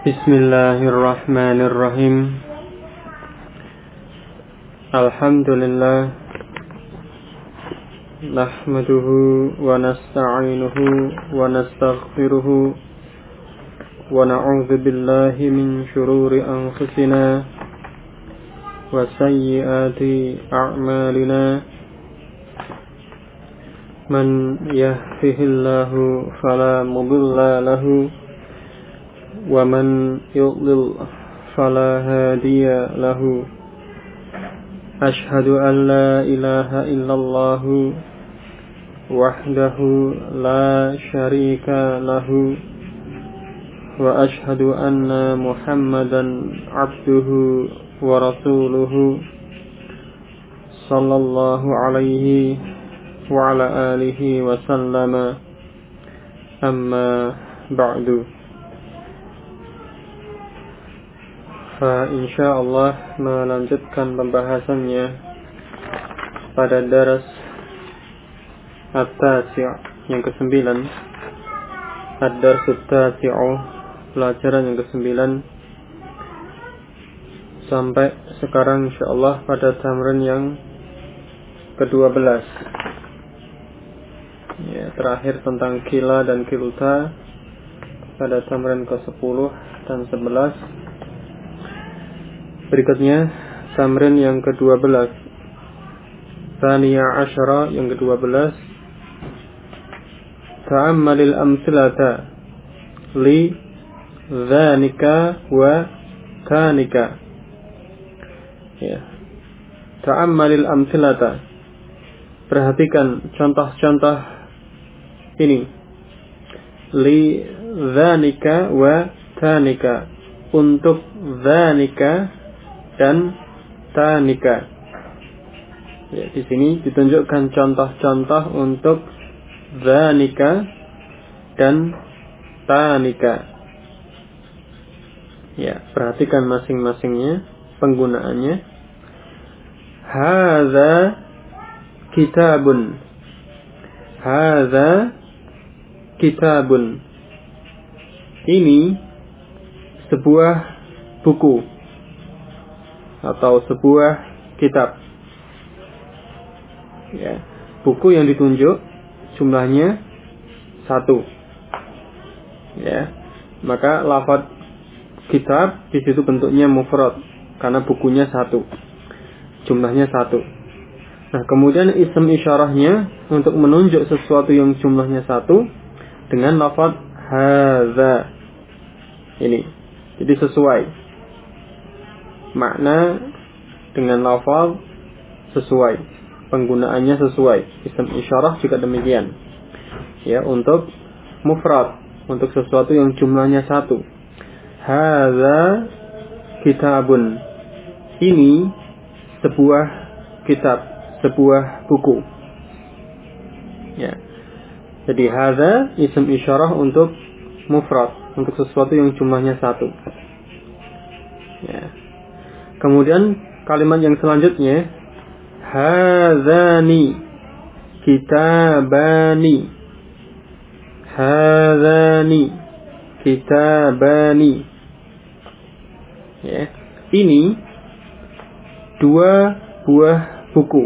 Bismillahirrahmanirrahim. Alhamdulillah. Nahmaduhu wa nasta'inuhu wa nastaghfiruhu wa na'udzu billahi min shururi anfusina wa sayyiati a'malina. Man yahdihillahu fala mudilla lahu wa man yudlil fala hadiya lahu. Ashhadu an la ilaha illallah wahdahu la syarika lahu wa ashhadu anna Muhammadan abduhu wa rasuluhu sallallahu alaihi wa ala alihi wa sallama. Amma ba'du. Insyaallah melanjutkan pembahasannya pada daras at-tasi' yang ke-9, ad-darsut tasi'u, pelajaran yang ke-9, sampai sekarang insyaallah pada tamrin yang ke-12. Ya, terakhir tentang kila dan kilta pada tamrin ke-10 dan 11. Berikutnya tamrin yang ke-12, Tsaniya Asyara yang ke-12. Ta'ammalil amthilata li dhanika wa tanika. Ya. Ta'ammalil amthilata, perhatikan contoh-contoh ini. Li dhanika wa tanika, untuk dhanika dan tanika. Ya, di sini ditunjukkan contoh-contoh untuk dhanika dan tanika. Ya, perhatikan masing-masingnya penggunaannya. Hadza kitabun. Hadza kitabun. Ini sebuah buku atau sebuah kitab. Ya, buku yang ditunjuk jumlahnya 1. Ya, maka lafaz kitab di situ bentuknya mufrad karena bukunya 1, jumlahnya 1. Nah, kemudian ism isyarahnya untuk menunjuk sesuatu yang jumlahnya 1 dengan lafaz hadza. Ini jadi sesuai makna dengan lafaz, sesuai penggunaannya, sesuai. Ism isyarah juga demikian. Ya, untuk mufrad, untuk sesuatu yang jumlahnya 1. Hadza kitabun. Ini sebuah kitab, sebuah buku. Ya. Jadi hadza ism isyarah untuk mufrad, untuk sesuatu yang jumlahnya 1. Ya. Kemudian kalimat yang selanjutnya, hadzani kitabani. Hadzani kitabani. Ya. Ini 2 buah buku,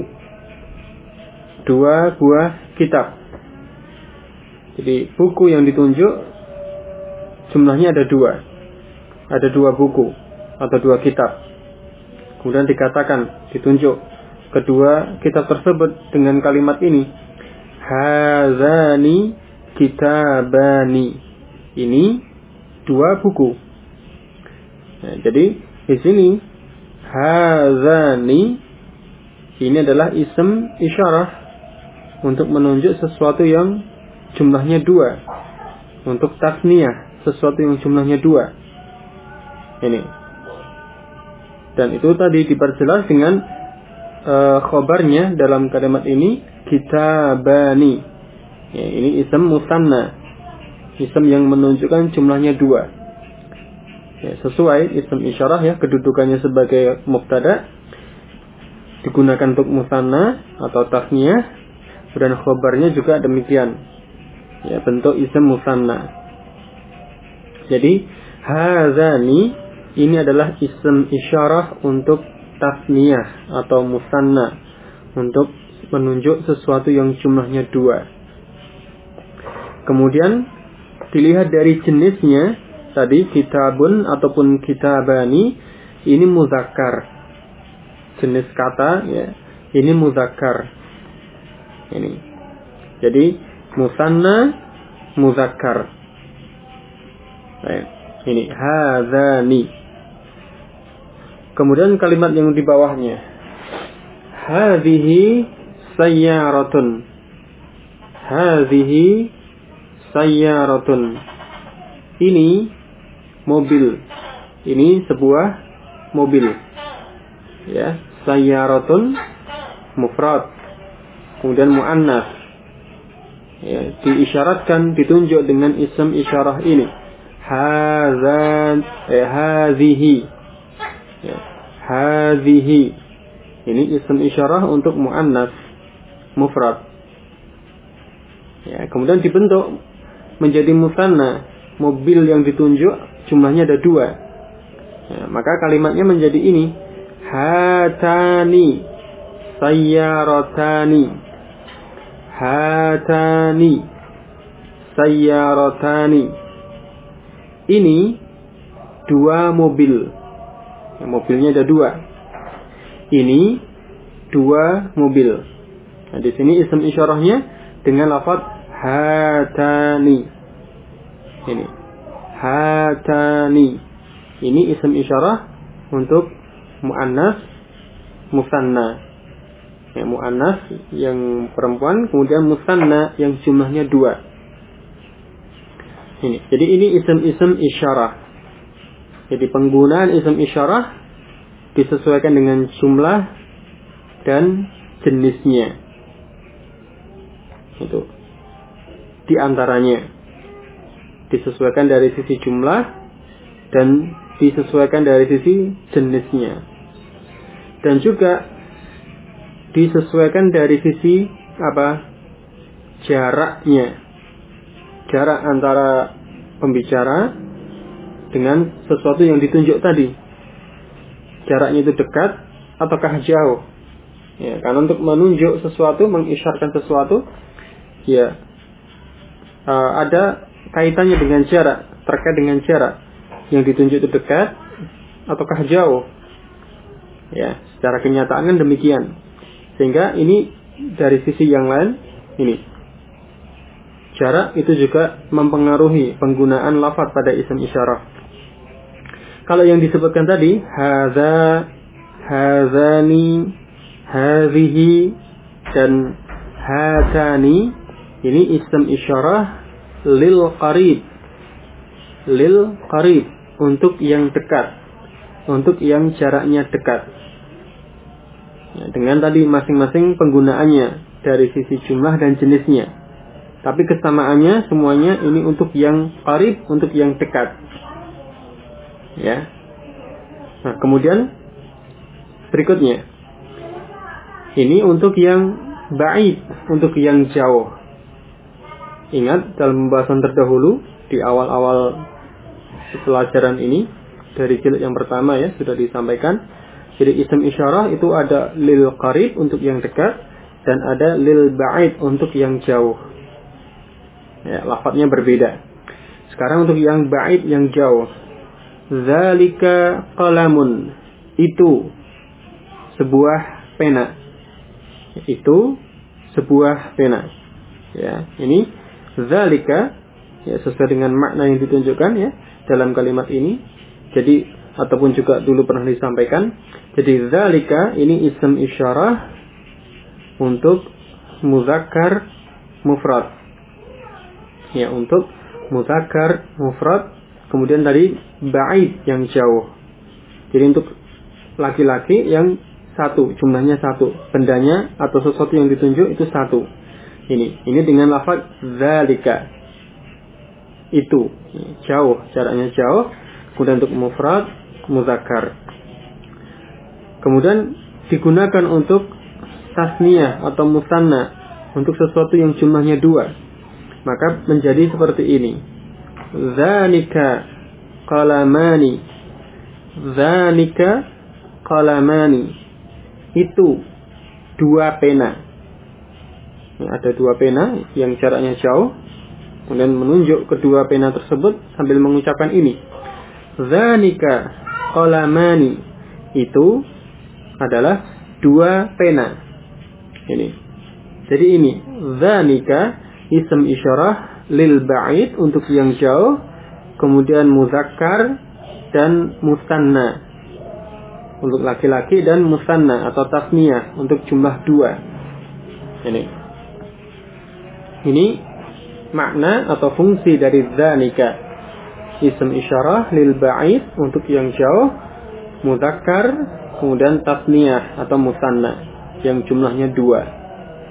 2 buah kitab. Jadi buku yang ditunjuk jumlahnya ada 2. Ada 2 buku atau 2 kitab. Kemudian dikatakan, ditunjuk kedua kitab tersebut dengan kalimat ini, hadzani kitabani. Ini 2 buku. Nah, jadi di sini hadzani ini adalah ism isyarah untuk menunjuk sesuatu yang jumlahnya 2, untuk tasniyah, sesuatu yang jumlahnya 2. Ini. Dan itu tadi diperjelas dengan khobarnya dalam kalimat ini, kitabani. Ya, ini ism musanna, ism yang menunjukkan jumlahnya 2. Ya, sesuai ism isyarah ya, kedudukannya sebagai mubtada, digunakan untuk musanna atau tasniyah, dan khobarnya juga demikian. Ya, bentuk ism musanna. Jadi Hadzani ini adalah ism isyarah untuk tasniyah atau musanna, untuk menunjuk sesuatu yang jumlahnya 2. Kemudian dilihat dari jenisnya, tadi kitabun ataupun kitabani ini muzakkar. Jenis kata ya, ini muzakkar. Ini. Jadi musanna muzakkar. Baik. Ini hadzani. Kemudian kalimat yang di bawahnya. Hadhihi sayyaratun. Hadhihi sayyaratun. Ini mobil. Ini sebuah mobil. Ya, sayyaratun mufrad. Kemudian muannas. Ya, diisyaratkan, ditunjuk dengan ism isyarah ini. Hadhihi. Ya, hadhihi. Ini ism isyarah untuk muannas mufrad. Ya, kemudian dibentuk menjadi musanna. Mobil yang ditunjuk jumlahnya ada 2. Ya, maka kalimatnya menjadi ini. Hatani sayyaratani. Hatani sayyaratani. Ini 2 mobil. Ya, mobilnya ada 2. Ini 2 mobil. Nah, di sini ism isyarahnya dengan lafaz hatani. Ini hatani. Ini ism isyarah untuk muannas musanna. Ya, muannas yang perempuan, kemudian musanna yang jumlahnya 2. Ini. Jadi ini ism-ism isyarah. Jadi penggunaan ism isyarah disesuaikan dengan jumlah dan jenisnya. Itu. Di antaranya disesuaikan dari sisi jumlah dan disesuaikan dari sisi jenisnya. Dan juga disesuaikan dari sisi jaraknya. Jarak antara pembicara dengan sesuatu yang ditunjuk tadi. Jaraknya itu dekat ataukah jauh? Ya, karena untuk menunjuk sesuatu, mengisyarkan sesuatu, ya ada kaitannya dengan jarak, terkait dengan jarak. Yang ditunjuk itu dekat ataukah jauh? Ya, secara kenyataan kan demikian. Sehingga ini dari sisi yang lain, ini jarak itu juga mempengaruhi penggunaan lafaz pada ism isyarah. Kalau yang disebutkan tadi, hadza, hadzani, hadhihi dan hatani, ini ism isyarah lil qarib. Lil qarib, untuk yang dekat, untuk yang jaraknya dekat. Ya, dengan tadi masing-masing penggunaannya dari sisi jumlah dan jenisnya. Tapi kesamaannya semuanya ini untuk yang qarib, untuk yang dekat. Ya. Nah, kemudian berikutnya. Ini untuk yang ba'id, untuk yang jauh. Ingat dalam pembahasan terdahulu di awal-awal pelajaran ini dari jilid yang pertama ya sudah disampaikan. Jadi ism isyarah itu ada lil qarib untuk yang dekat dan ada lil ba'id untuk yang jauh. Ya, lafadznya berbeda. Sekarang untuk yang ba'id, yang jauh. Zalika qalamun. Itu sebuah pena. Itu sebuah pena. Ya, ini zalika ya sesuai dengan makna yang ditunjukkan ya dalam kalimat ini. Jadi ataupun juga dulu pernah disampaikan. Jadi zalika ini ism isyarah untuk muzakkar mufrad. Ya, untuk muzakkar mufrad, kemudian tadi ba'id yang jauh. Jadi untuk laki-laki yang satu, jumlahnya satu, bendanya atau sesuatu yang ditunjuk itu satu. Ini dengan lafaz zalika. Itu jauh, jaraknya jauh. Kemudian untuk mufrad muzakkar. Kemudian digunakan untuk tasniyah atau musanna untuk sesuatu yang jumlahnya 2. Maka menjadi seperti ini. Zanika qalamani. Dzanika qalamani. Itu 2 pena. Ada 2 pena yang jaraknya jauh. Kemudian menunjuk kedua pena tersebut sambil mengucapkan ini. Dzanika qalamani. Itu adalah 2 pena. Ini. Jadi ini dzanika ism isyarah lil ba'id untuk yang jauh, kemudian muzakkar dan musanna untuk laki-laki dan musanna atau tasniyah untuk jumlah 2. Ini makna atau fungsi dari dzanika ism isyarah lil ba'id untuk yang jauh, muzakkar, kemudian tasniyah atau musanna yang jumlahnya 2.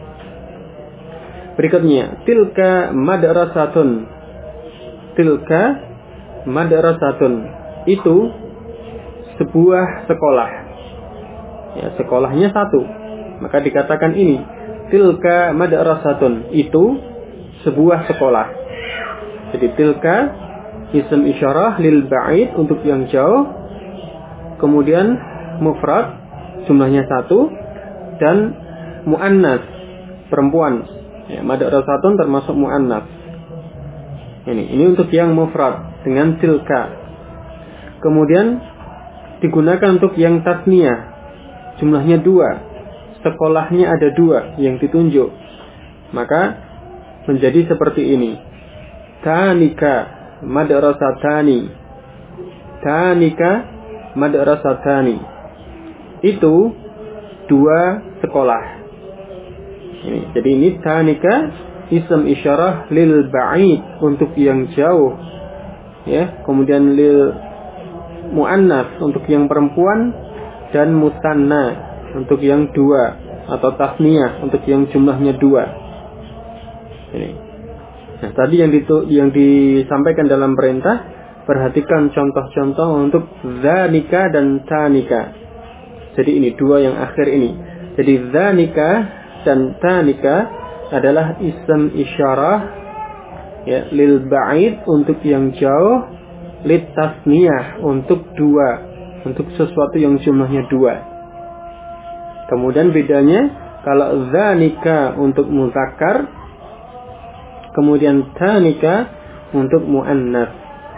Berikutnya, tilka madrasatun. Tilka madrasatun. Itu sebuah sekolah. Ya, sekolahnya 1. Maka dikatakan ini, tilka madrasatun. Itu sebuah sekolah. Jadi tilka ism isyarah lil ba'id untuk yang jauh. Kemudian mufrad jumlahnya 1 dan muannas perempuan. Ya, madrasatun termasuk muannas. Ini untuk yang mufrad dengan tilka. Kemudian digunakan untuk yang tasniyah. Jumlahnya 2. Sekolahnya ada 2 yang ditunjuk. Maka menjadi seperti ini. Tanika madrasatani. Tanika madrasatani. Itu 2 sekolah. Jadi ini tanika ism isyarah lil ba'id untuk yang jauh. Ya, kemudian lil muannas untuk yang perempuan dan musanna untuk yang 2 atau tasniyah untuk yang jumlahnya 2. Ini. Nah, tadi yang disampaikan dalam perintah, perhatikan contoh-contoh untuk dzanika dan tanika. Jadi ini 2 yang akhir ini. Jadi dzanika dan tanika adalah ism isyarah ya lil ba'id untuk yang jauh, lit tasniyah untuk 2, untuk sesuatu yang jumlahnya 2. Kemudian bedanya kalau dzanika untuk muzakkar, kemudian tanika untuk muannas.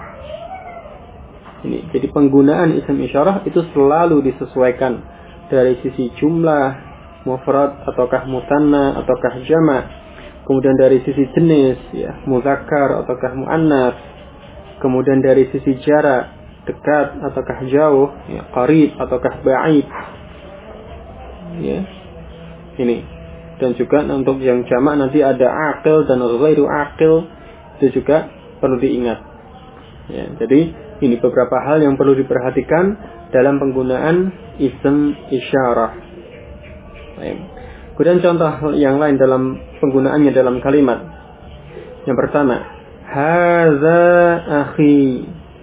Ini jadi penggunaan ism isyarah itu selalu disesuaikan dari sisi jumlah mufrad ataukah musanna ataukah jama', kemudian dari sisi jenis ya muzakkar ataukah muannas, kemudian dari sisi jarak dekat ataukah jauh ya qarib ataukah ba'id ya ini. Dan juga untuk yang jama' nanti ada aqil dan ghairu aqil, itu juga perlu diingat ya. Jadi ini beberapa hal yang perlu diperhatikan dalam penggunaan ism isyarah. Kemudian contoh yang lain dalam penggunaannya dalam kalimat. Yang pertama, haza akhi.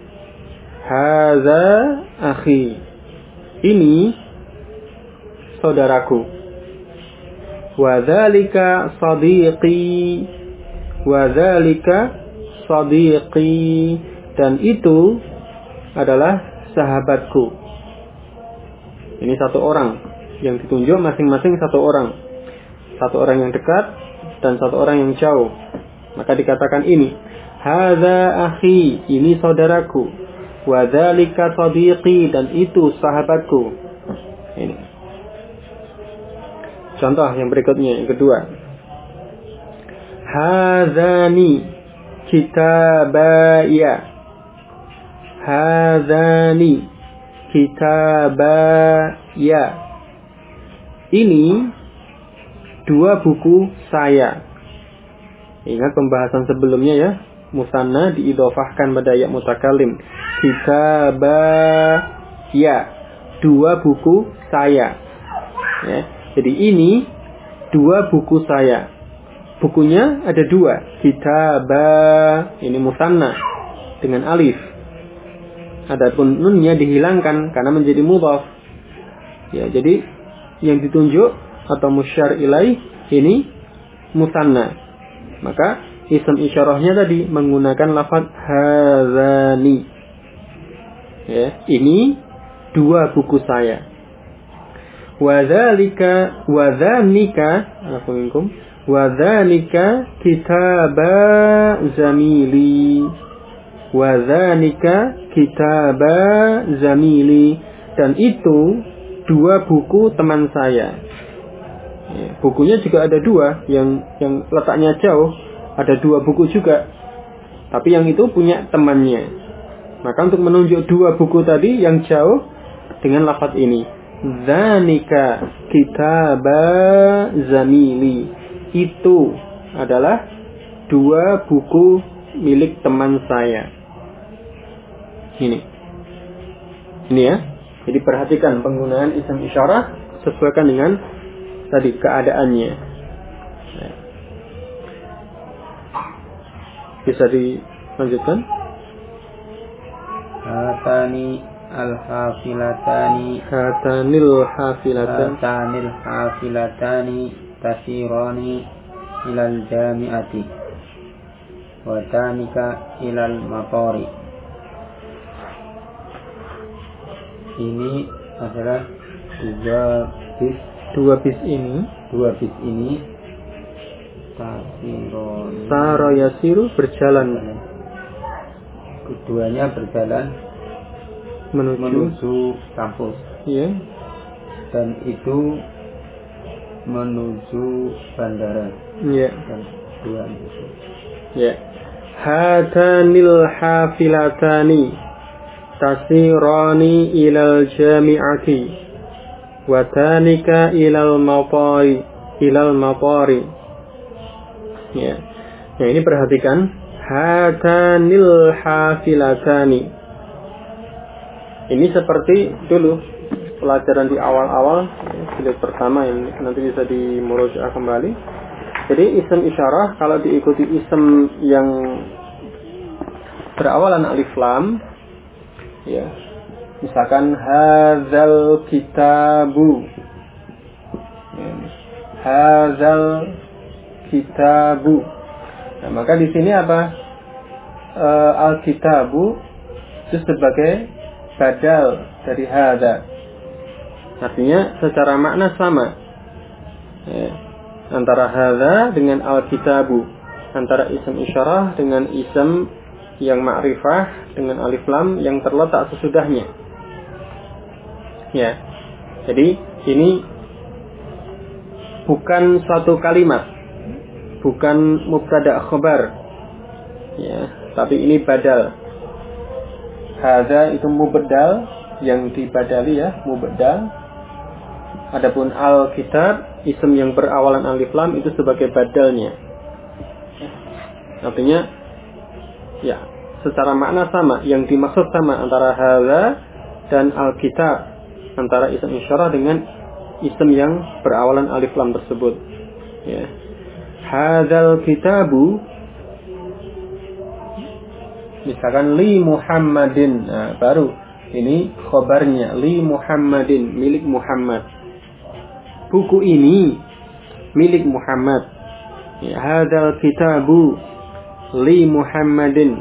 Haza akhi. Ini saudaraku. Wa dzalika sadiqi. Wa dzalika sadiqi. Dan itu adalah sahabatku. Ini 1 orang yang ditunjuk, masing-masing 1 orang. 1 orang yang dekat dan 1 orang yang jauh. Maka dikatakan ini, hadza akhi, ini saudaraku. Wa dzalika sadiqi, dan itu sahabatku. Ini. Contoh yang berikutnya, yang kedua. Hadzani kitabaya. Hadzani kitabaya. Ini 2 buku saya. Ingat pembahasan sebelumnya ya. Musanna diidhofahkan pada ya mutakallim. Kitabaya. 2 buku saya. Ya. Jadi ini 2 buku saya. Bukunya ada 2. Kitaba. Ini musanna dengan alif. Adapun nunnya dihilangkan karena menjadi mudhaf. Ya, jadi yang ditunjuk atau musyar ilaih ini musanna. Maka ism isyarahnya tadi menggunakan lafaz hadzani. Ya, ini 2 buku saya. Wadzalika kitaba zamili. Wadzalika kitaba zamili. Dan itu 2 buku teman saya. Ya, bukunya juga ada 2, yang letaknya jauh, ada 2 buku juga. Tapi yang itu punya temannya. Maka untuk menunjuk 2 buku tadi yang jauh dengan lafaz ini, Dzanika kitaba zamili. Itu adalah 2 buku milik teman saya. Ini ya. Jadi perhatikan penggunaan isim isyarah, sesuaikan dengan tadi keadaannya. Bisa dilanjutkan? Hatanil hafilatani tasirani ilal jami'ati wa tanika ilal maqari. Ini adalah 2 bis ini Sara yasiru berjalan. Keduanya berjalan menuju kampus. Iya. Dan itu menuju bandara. Iya. Dan 2 itu. Iya. Hatanil hafilatani tasirani ilal jami'ati wa tanika ilal mapari. Ya. Nah, ini perhatikan, hatanil hafilatani. Ini seperti dulu pelajaran di awal-awal jilid pertama yang nanti bisa dimurojaah kembali. Jadi isim isyarah kalau diikuti isim yang berawalan alif lam, ya, misalkan hadzal kitabu, ya, hadzal kitabu. Nah, maka di sini apa? Al-kitabu itu sebagai badal dari hadza. Artinya secara makna sama. Ya, antara hadza dengan al-kitabu, antara isim isyarah dengan isim yang ma'rifah dengan alif lam yang terletak sesudahnya. Ya. Jadi ini bukan suatu kalimat, bukan mubtada khabar, ya, tapi ini badal. Hadza itu mubaddal, yang dibadali ya, mubaddal. Adapun al-kitab, isim yang berawalan alif lam itu sebagai badalnya. Artinya ya, secara makna sama, yang dimaksud sama antara hadza dan al-kitab, antara isim isyarah dengan isim yang berawalan alif lam tersebut. Ya. Hadzal kitabu, misalkan li Muhammadin, nah, baru ini khobarnya, li Muhammadin, milik Muhammad. Buku ini milik Muhammad. Ya, hadzal kitabu li Muhammadin.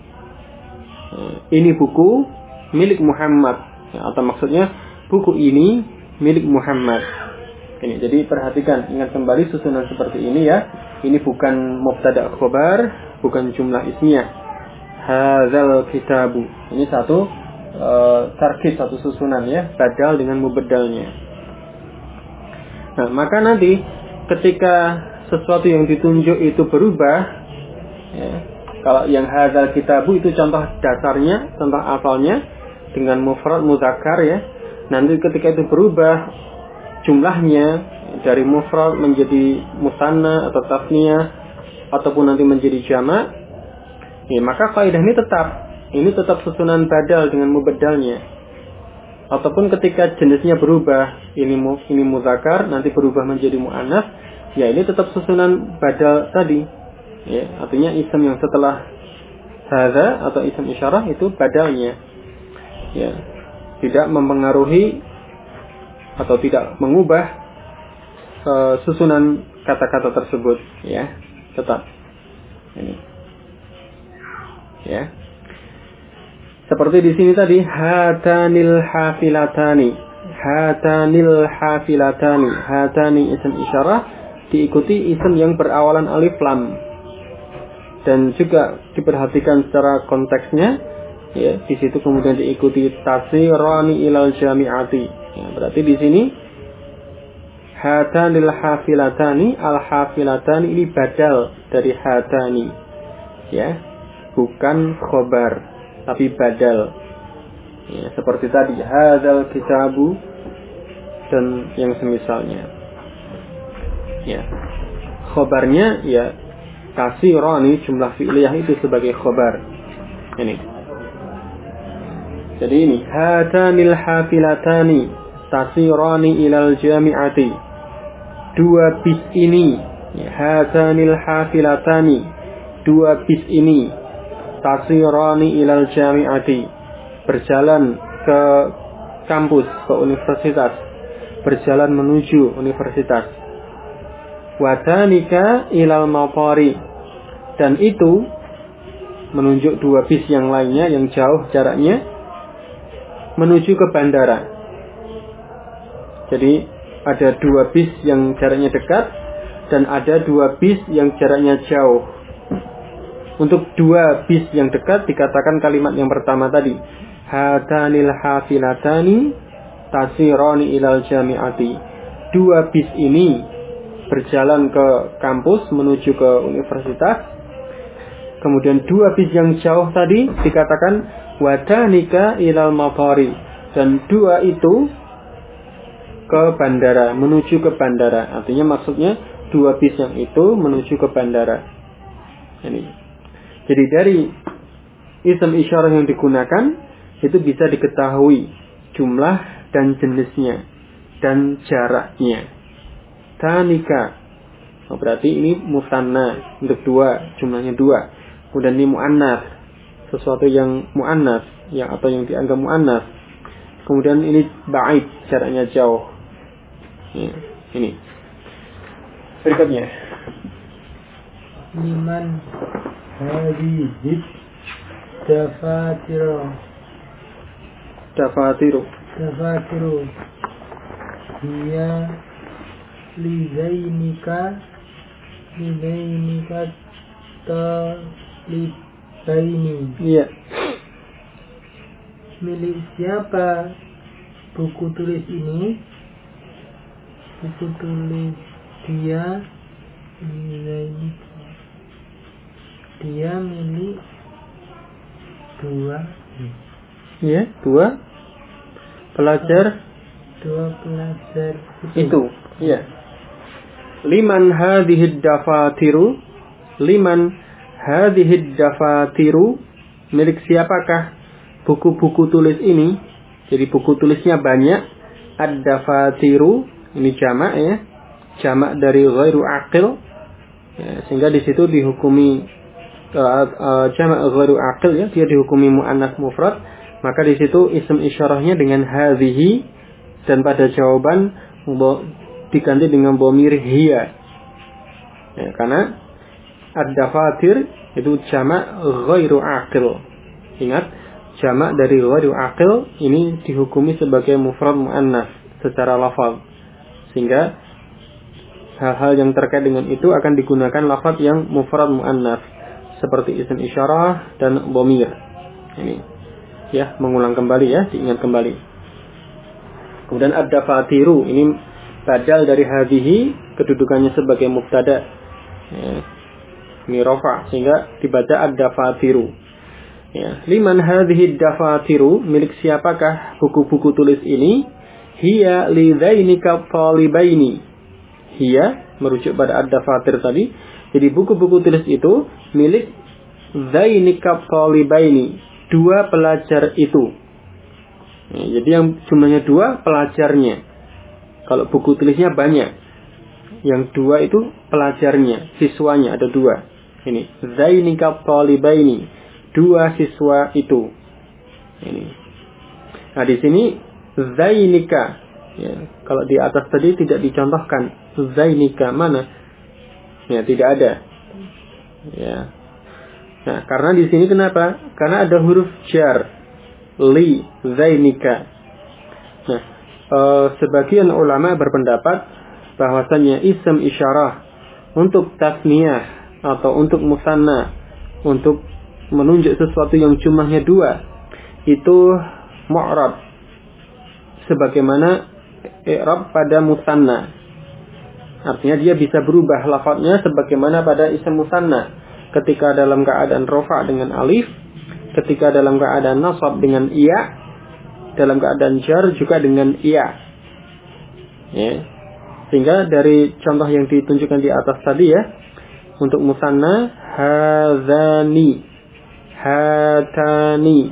Ini buku milik Muhammad. Ya, atau maksudnya buku ini milik Muhammad. Ini, jadi perhatikan, ingat kembali susunan seperti ini ya. Ini bukan mubtada khobar, bukan jumlah ismiyah. Hadzal kitabu. Ini satu tarkib, satu susunan ya, badal dengan mubaddalnya. Nah, maka nanti ketika sesuatu yang ditunjuk itu berubah, ya, kalau yang hadzal kitabu itu contoh dasarnya, contoh asalnya dengan mufrad muzakkar ya. Nanti ketika itu berubah jumlahnya dari mufrad menjadi musanna atau tasniyah ataupun nanti menjadi jamak, ya, maka kaidah ini tetap susunan badal dengan mubaddalnya. Ataupun ketika jenisnya berubah, ini muzakkar nanti berubah menjadi muannats, ya ini tetap susunan badal tadi. Ya, artinya isim yang setelah hadza atau isim isyarah itu badalnya. Ya, tidak mempengaruhi atau tidak mengubah susunan kata-kata tersebut, ya, tetap ini, ya. Seperti di sini tadi, hatanil hafilatani. Hatanil hafilatani. Hatani isim isyarah diikuti isim yang berawalan alif lam. Dan juga diperhatikan secara konteksnya, ya, di situ kemudian diikuti tasirani ilal jami'ati. Ya, berarti di sini hatanil hafilatani, al hafilatani ini badal dari hatani. Ya, bukan khobar, tapi badal. Ya, seperti tadi hadzal kitabu dan yang semisalnya. Ya. Khobarnya ya kasirani, jumlah fi'liyah itu sebagai khobar. Ini. Jadi ini hatanil hafilatani tasirani ilal jami'ati. Dua bis ini, ya, hatanil hafilatani, dua bis ini tasirani ilal jami'ati, berjalan ke kampus, ke universitas, berjalan menuju universitas. Wadanika ilal mapari, dan itu menunjuk dua bis yang lainnya yang jauh jaraknya menuju ke bandara. Jadi ada dua bis yang jaraknya dekat dan ada dua bis yang jaraknya jauh. Untuk dua bis yang dekat dikatakan kalimat yang pertama tadi, hatanil hafilatani tasirani ilal jami'ati. Dua bis ini berjalan ke kampus menuju ke universitas. Kemudian dua bis yang jauh tadi dikatakan wadanika ilal mapari, dan dua itu ke bandara, menuju ke bandara. Artinya maksudnya dua bis yang itu menuju ke bandara. Ini. Jadi dari isim isyarah yang digunakan itu bisa diketahui jumlah dan jenisnya dan jaraknya. Tanika, berarti ini musanna, untuk dua, jumlahnya dua. Kemudian ini muannas, sesuatu yang muannas, yang atau yang dianggap muannas. Kemudian ini ba'id, jaraknya jauh. Ya, ini. Berikutnya. Liman hadhihi dafatiru. Dia Lizainika talibaini. Iya. Milik siapa buku tulis ini? Buku tulis dia Lizainika. Dia milik dua. Iya, dua pelajar. Dua pelajar Itu. Iya. Liman hadhihi dafatiru, liman hadhihi dafatiru, milik siapakah buku-buku tulis ini? Jadi buku tulisnya banyak. Ad-dafatiru ini jamak, ya, jamak dari ghairu aqil, ya, sehingga di situ dihukumi jamak ghairu aqil, ya, dia dihukumi muannats mufrad, maka di situ isim isyarahnya dengan hadhihi, dan pada jawaban diganti dengan dhamir hiya, ya, karena ad-dafatir itu jamak ghairu aqil. Ingat, jamak dari ghairu aqil ini dihukumi sebagai mufrad muannas secara lafaz, sehingga hal-hal yang terkait dengan itu akan digunakan lafaz yang mufrad muannas seperti isim isyarah dan dhamir. Ini, ya, mengulang kembali, ya, diingat kembali. Kemudian ad-dafatiru ini badal dari hadhihi, kedudukannya sebagai mubtada, ya, ini rafa, sehingga dibaca ad-dafatiru. Ya, liman hadhihi dafatiru, milik siapakah buku-buku tulis ini? Hiya lidzainika talibaini. Hiya merujuk pada ad-dafatir tadi. Jadi buku-buku tulis itu milik dzainika talibaini, dua pelajar itu. Ya, jadi yang jumlahnya dua pelajarnya. Kalau buku tulisnya banyak, yang dua itu pelajarnya, siswanya ada dua. Ini dzainika talibaini, dua siswa itu. Ini. Nah, di sini dzainika, ya, kalau di atas tadi tidak dicontohkan dzainika mana? Ya, tidak ada. Ya. Nah, karena di sini kenapa? Karena ada huruf jar. li zainika. Nah, sebagian ulama berpendapat bahwasanya ism isyarah untuk tasniyah atau untuk musanna, untuk menunjuk sesuatu yang jumlahnya 2, itu mu'rab sebagaimana i'rab pada musanna. Artinya dia bisa berubah lafadznya sebagaimana pada ism musanna, ketika dalam keadaan rafa' dengan alif, ketika dalam keadaan nasab dengan iya, dalam keadaan jar juga dengan iya. Ya. Sehingga dari contoh yang ditunjukkan di atas tadi ya, untuk musanna hadzani, hatani,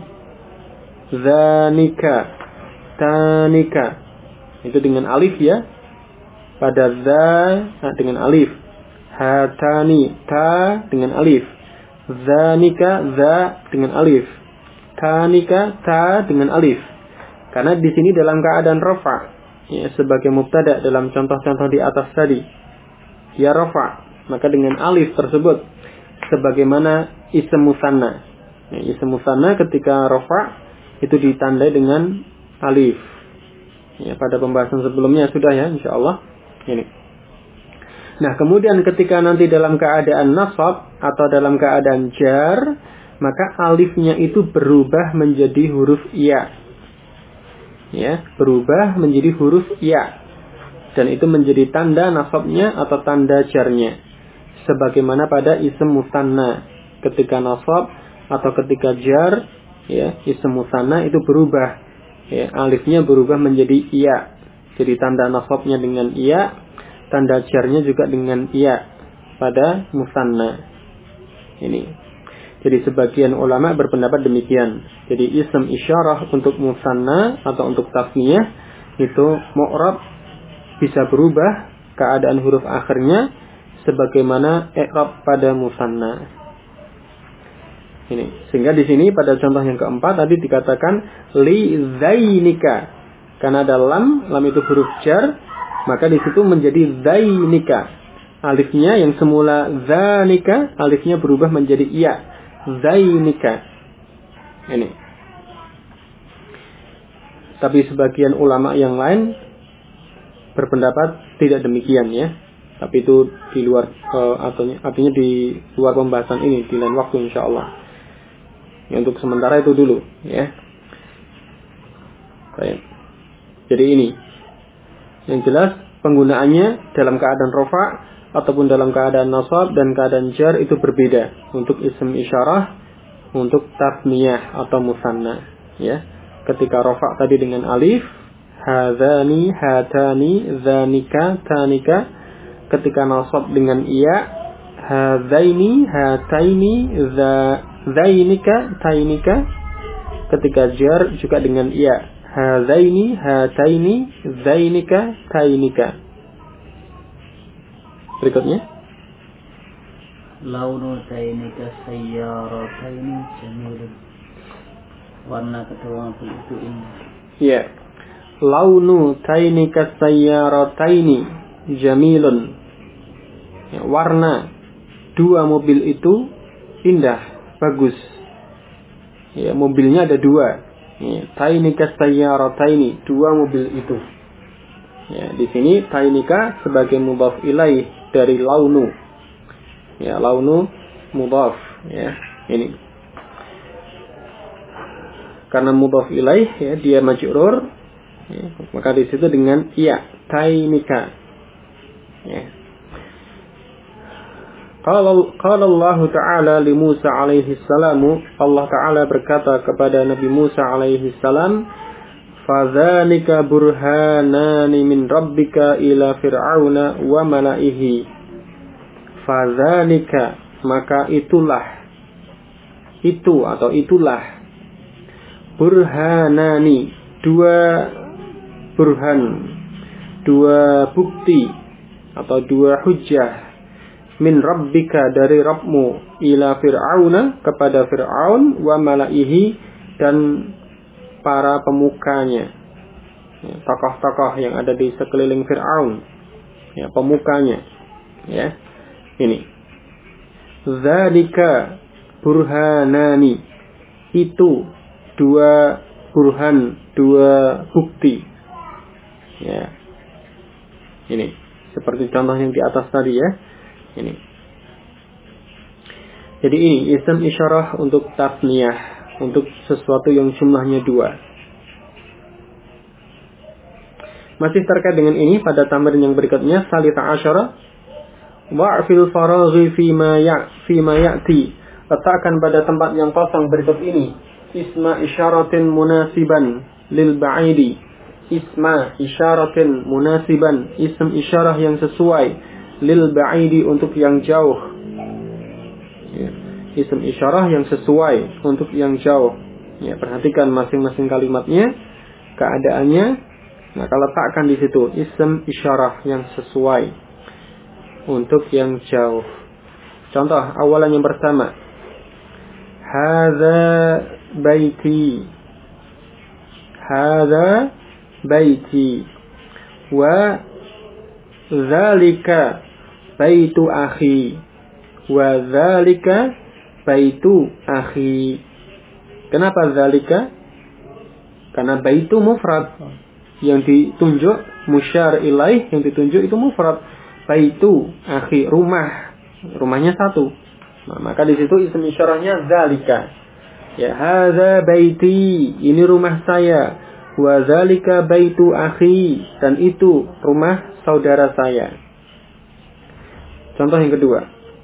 zanika, tanika, itu dengan alif ya. Pada za dengan alif, hatani ta dengan alif, zanika za dengan alif, tanika ta dengan alif. Karena di sini dalam keadaan rafa, ya, sebagai mubtada dalam contoh-contoh di atas tadi, ya rafa, maka dengan alif tersebut sebagaimana ism musanna. Ya, ism musanna ketika rafa itu ditandai dengan alif. Ya, pada pembahasan sebelumnya sudah ya, insyaallah. Ini. Nah, kemudian ketika nanti dalam keadaan nasab atau dalam keadaan jar, maka alifnya itu berubah menjadi huruf ya. Ya, berubah menjadi huruf ya. Dan itu menjadi tanda nasabnya atau tanda jarnya. Sebagaimana pada ism musanna, ketika nasab atau ketika jar, ya, ism musanna itu berubah. Ya, alifnya berubah menjadi ya. Jadi tanda nasabnya dengan iya, tanda jarnya juga dengan iya pada musanna. Ini. Jadi sebagian ulama berpendapat demikian. Jadi ism isyarah untuk musanna atau untuk tasniyah itu mu'rab bisa berubah keadaan huruf akhirnya sebagaimana i'rab pada musanna. Ini. Sehingga di sini pada contoh yang keempat tadi dikatakan li zainika. Karena ada lam itu huruf jar, maka di situ menjadi zainika. Alifnya yang semula zanika, alifnya berubah menjadi iya, zainika. Ini. Tapi sebagian ulama yang lain berpendapat tidak demikian ya. Tapi itu di luar artinya di luar pembahasan ini di lain waktu insyaallah. Ya, untuk sementara itu dulu ya. Baik. Jadi ini yang jelas penggunaannya dalam keadaan rafa ataupun dalam keadaan nasab dan keadaan jar itu berbeda. Untuk ism isyarah, untuk tasniyah atau musanna ya. Ketika rafa tadi dengan alif, hadzani, hatani, zanika, tanika. Ketika nasab dengan iya, hadzaini, hataini, zainika, tainika. Ketika jar juga dengan iya, hadzaini, hataini, zainika, tainika. Berikutnya, launu tainika sayyarataini jamilun. Warna kedua mobil itu indah. Ya. Launu tainika sayyarataini jamilun. Ya, warna dua mobil itu indah, bagus. Ya, mobilnya ada dua. Ya, tainika sayyarataini, dua mobil itu. Ya, di sini tainika sebagai mudhaf ilaih dari launu. Ya, launu mudhaf ya, ini. Karena mudhaf ilaih ya, dia majrur. Ya, maka di situ dengan iya, tainika. Ya. Qala Allah Ta'ala li Musa alaihi salamu, Allah Ta'ala berkata kepada Nabi Musa alaihi salam, fadzanika burhanani min rabbika ila fir'auna wa mala'ihi. Fadzanika, maka itulah, itu atau itulah, burhanani, dua burhan, dua bukti atau dua hujjah, min rabbika, dari Rabbmu, ila fir'auna, kepada Fir'aun, wa mala'ihi, dan para pemukanya, ya, tokoh-tokoh yang ada di sekeliling Fir'aun, ya, pemukanya, ya, ini. Dzalika burhanani, itu dua burhan, dua bukti. Ya. Ini seperti contoh yang di atas tadi ya. Ini. Jadi ini ism isyarah untuk tasniyah, untuk sesuatu yang jumlahnya 2. Masih terkait dengan ini pada tamrin yang berikutnya, salita asyara wa'fil faraghi fima ya'ti. Letakkan pada tempat yang kosong berikut ini isma isyaratin munasiban lil ba'idi. Isma isyaratin munasiban, ism isyarah yang sesuai, lil ba'idi untuk yang jauh. Ya. Ism isyarah yang sesuai untuk yang jauh. Ya, perhatikan masing-masing kalimatnya, keadaannya. Maka letakkan di situ ism isyarah yang sesuai untuk yang jauh. Contoh awalan yang pertama, hadza baiti, hadza baiti, wa dzalika baitu akhi, wa dzalika baitu akhi. Kenapa dzalika? Karena baitu mufrad. Yang ditunjuk musyar ilaih, yang ditunjuk itu mufrad. Baitu akhi, rumah, rumahnya satu. Nah, maka di situ ism isyarahnya zalika. Ya, hadza baiti, ini rumah saya. Wa zalika baitu akhi, dan itu rumah saudara saya. Contoh yang kedua,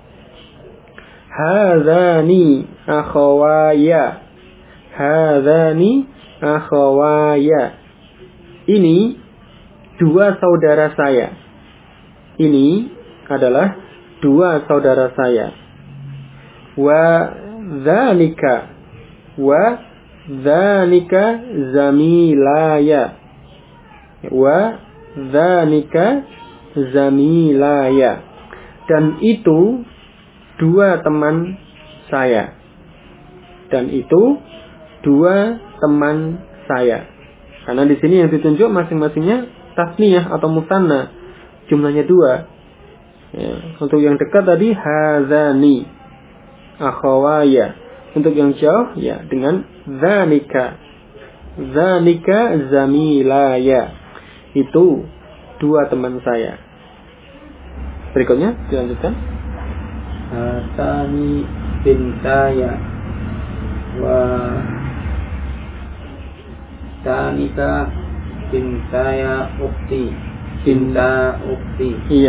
hadzani akhawaya, hadzani akhawaya. Ini dua saudara saya. Ini adalah dua saudara saya. Wa dzalika zamilaya. Wa dzalika zamilaya. Dan itu dua teman saya. Dan itu dua teman saya. Karena di sini yang ditunjuk masing-masingnya tasniyah atau musanna, jumlahnya 2. Ya, untuk yang dekat tadi hadzani akhawaya. Untuk yang jauh ya dengan dzalika, dzalika zamilaya. Itu dua teman saya. Berikutnya dilanjutkan. Hatani bintaya wa tanika bintaya ukti, binta ukti. Iya.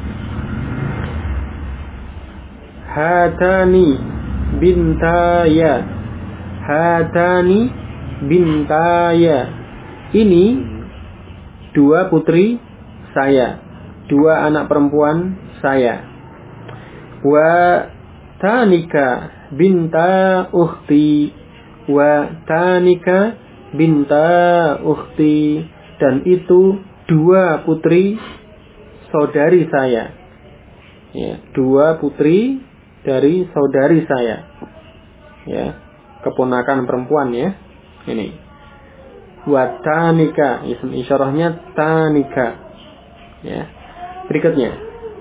Hatani bintaya, hatani bintaya. Ini dua putri saya, dua anak perempuan saya. Wa tanika binta ukhti, wa tanika binta ukhti, dan itu dua putri saudari saya. Ya, dua putri dari saudari saya. Ya, keponakan perempuan ya. Ini. Wa tanika, ism isyarahnya tanika. Ya. Berikutnya.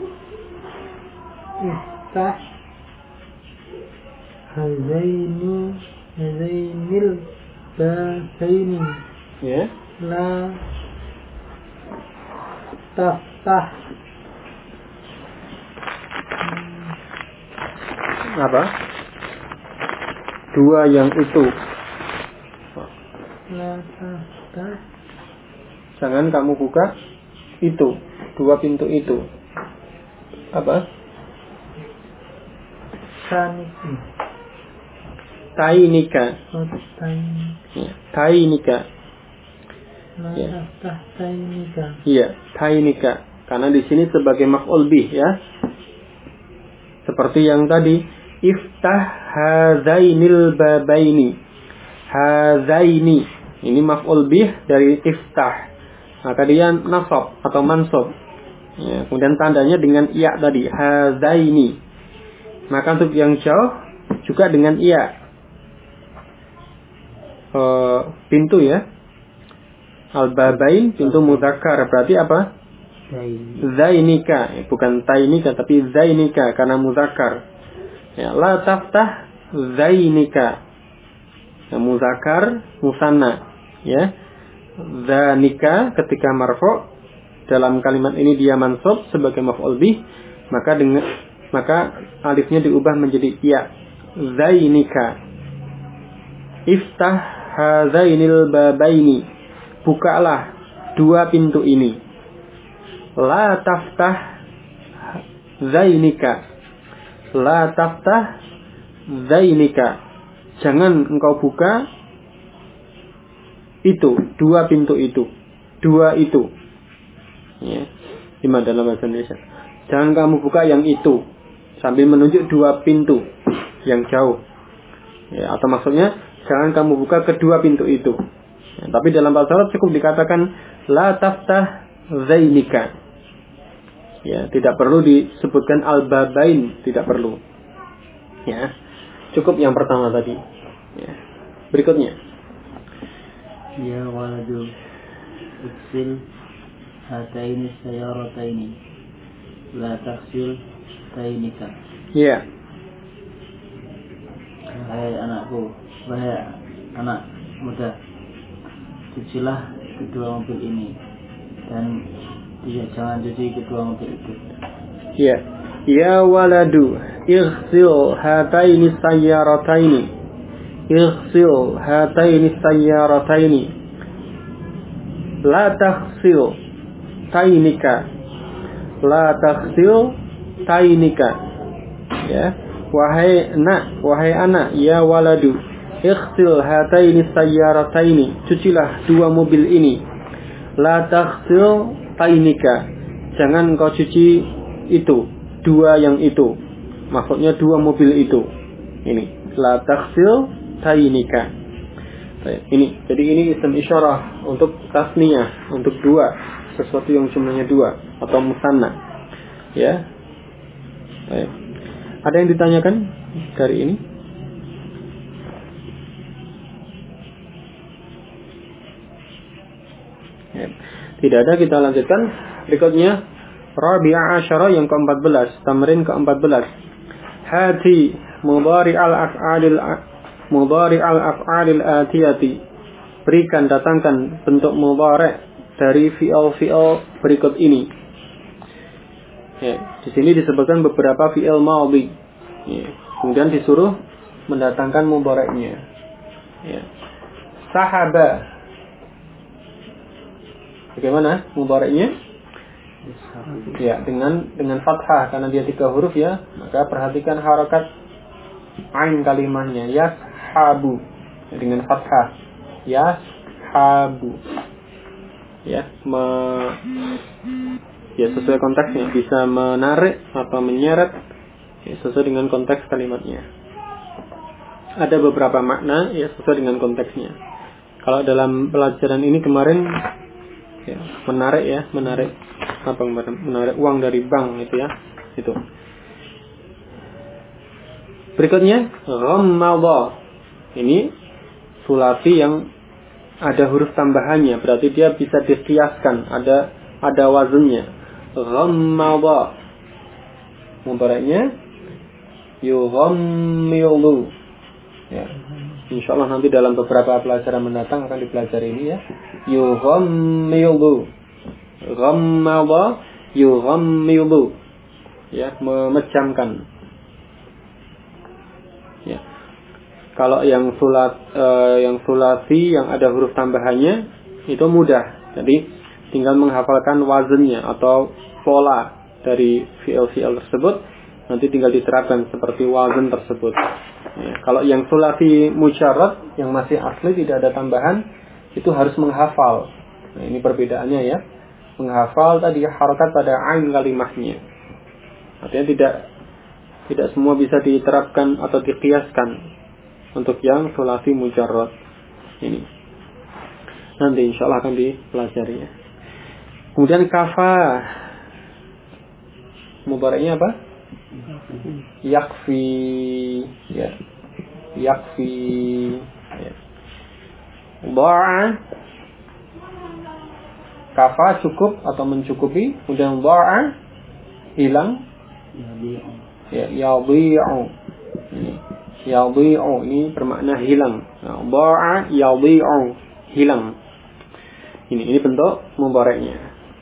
Iftah hazainil basaini. Ya. La taftah. Apa? Dua yang itu. La taftah. Jangan kamu buka itu, dua pintu itu. Apa? Taniki. Tainika. Ya, tainika. La taftah tainika. Iya, tainika. Karena di sini sebagai maf'ul bih ya. Seperti yang tadi, iftah hazainil babaini. Hazaini. Ini maf'ul bih dari iftah. Maka dia nasab atau mansub. Ya, kemudian tandanya dengan iya tadi, hazaini. Maka untuk yang jauh juga dengan iya. Pintu ya. Al-babain pintu mudzakkar, berarti apa? Zainika, bukan tainika tapi zainika karena mudzakkar. Ya, la taftah zainika. Muzakkar, musanna, ya. Dzanika ketika marfu' dalam kalimat ini dia mansub sebagai maf'ul bih, maka alifnya diubah menjadi ya. Zainika. Iftah hadzainil babaini. Bukalah dua pintu ini. La taftah zainika. La taftah zainika. Jangan engkau buka itu, dua pintu itu, dua itu. Ya, gimana dalam bahasa Indonesia? Jangan kamu buka yang itu, sambil menunjuk dua pintu yang jauh. Ya, atau maksudnya jangan kamu buka kedua pintu itu. Ya, tapi dalam bahasa Arab cukup dikatakan la taftah zainika. Ya, tidak perlu disebutkan al-babain, tidak perlu. Ya. Cukup yang pertama tadi. Ya. Berikutnya. Ya waladu iksil hataini sayarataini la taksil tainika. Ya. Wahai anakku, wahai anak muda, cucilah kedua mobil ini dan jangan cuci kedua mobil itu. Ya. Ya waladu ighsil hataini sayyarataini. Ighsil hataini sayyarataini. La taghsil tainika. La taghsil tainika. Ya. Wahai anak, ya waladu ighsil hataini sayyarataini. Cucilah dua mobil ini. La taghsil tainika. Jangan kau cuci itu, dua yang itu, maksudnya dua mobil itu. Ini la taghsil tainika. Ini, jadi ini isim isyarah untuk tasniyah, untuk dua, sesuatu yang jumlahnya dua atau musanna. Ya. Baik. Ada yang ditanyakan dari ini? Ya. Tidak ada, kita lanjutkan. Berikutnya Rabi'a asyara yang ke-14, tamrin ke-14. Hati mudhari' al-af'alil atiyati. Berikan, datangkan bentuk mudhari' dari fi'il berikut ini. Ya, di sini disebutkan beberapa fi'il madhi. Ya, kemudian disuruh mendatangkan mudhari'nya. Ya. Sahaba. Bagaimana mudhari'nya? Ya, dengan fathah karena dia 3 huruf ya, maka perhatikan harakat ain kalimahnya, yashabu, dengan fathah, yashabu. Ya, ya sesuai konteksnya, bisa menarik atau menyeret ya, sesuai dengan konteks kalimatnya. Ada beberapa makna ya sesuai dengan konteksnya. Kalau dalam pelajaran ini kemarin ya, menarik uang dari bank itu ya, itu. Berikutnya ghammadha. Ini sulasi yang ada huruf tambahannya, berarti dia bisa dikiaskan, ada wazannya. Ghammadha. Mudhari'nya yughammilu. Ya. Insyaallah nanti dalam beberapa pelajaran mendatang akan dipelajari ini ya. Yughammilu. Ghammadha yughammilu. Ya, memejamkan. Ya. Kalau yang sulasi yang ada huruf tambahannya itu mudah. Jadi tinggal menghafalkan wazannya atau pola dari fi'il tersebut, nanti tinggal diterapkan seperti wazan tersebut. Ya, kalau yang sulasi mujarrad yang masih asli tidak ada tambahan, itu harus menghafal. Nah, ini perbedaannya ya. Menghafal tadi harakat pada ain kalimahnya. Artinya tidak semua bisa diterapkan atau dikiaskan untuk yang sulasi mujarrad ini. Nanti insyaallah akan dipelajari ya. Kemudian kafa. Mudhari'nya apa? Yakfi. Ya. Yakfi. Ya. Dha'a. Kafa cukup atau mencukupi. Kemudian dha'a hilang. Ya, yadhi'u. Ini. Yadhi'u ini bermakna hilang. Dha'a yadhi'u, hilang. Ini bentuk mudhari'nya.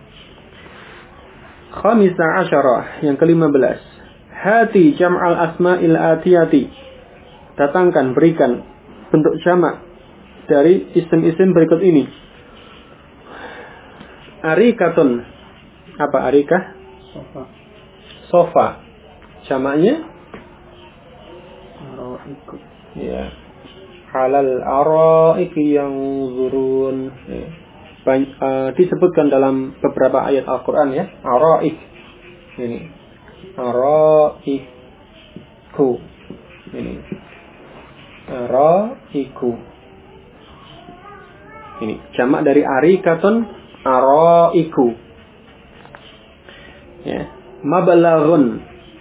Khamisa asyarah, yang ke-15. Hati jam'al asma'il atiyati. Datangkan, berikan bentuk jamak dari isim-isim berikut ini. Arikatun. Apa arikah? Sofa. Jamaknya? Araiku. Ya. Halal araiki yang zurun. Ya. Disebutkan dalam beberapa ayat Al-Quran ya. Araik. Ini. Araiku. Ini. Araiku. Ini. Jamak dari arikatun, araiku. Ya. Mabalaghun.